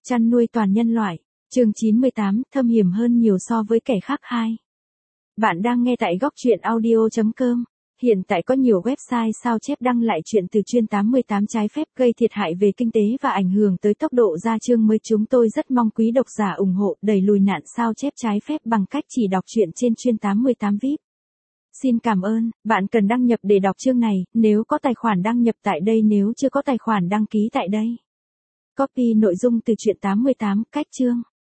Chăn nuôi toàn nhân loại. Chương 98, thâm hiểm hơn nhiều so với kẻ khác 2. Bạn đang nghe tại góc truyện audio.com. Hiện tại có nhiều website sao chép đăng lại chuyện từ chuyên 88 trái phép gây thiệt hại về kinh tế và ảnh hưởng tới tốc độ ra chương mới. Chúng tôi rất mong quý độc giả ủng hộ đẩy lùi nạn sao chép trái phép bằng cách chỉ đọc truyện trên chuyên 88 VIP. Xin cảm ơn. Bạn cần đăng nhập để đọc chương này, nếu có tài khoản đăng nhập tại đây, nếu chưa có tài khoản đăng ký tại đây. Copy nội dung từ truyện 88, cách chương.